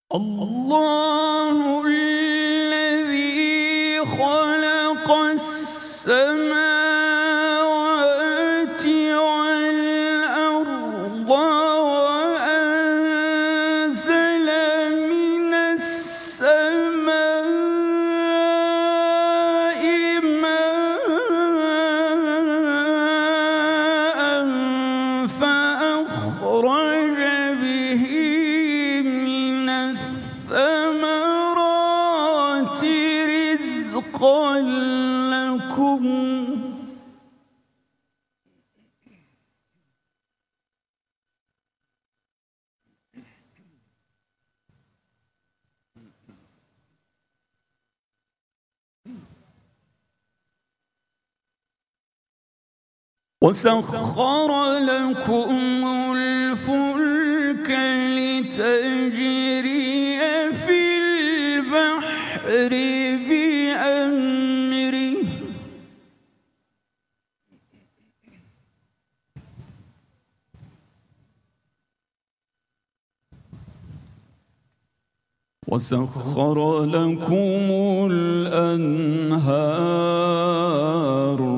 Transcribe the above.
الله الذي خلق السماوات والأرض وأنزل من السماء ماء فأخرج به من الثمرات رزقا لكم وسخر لكم الفلك لتجري في البحر بأمره وسخر لكم الأنهار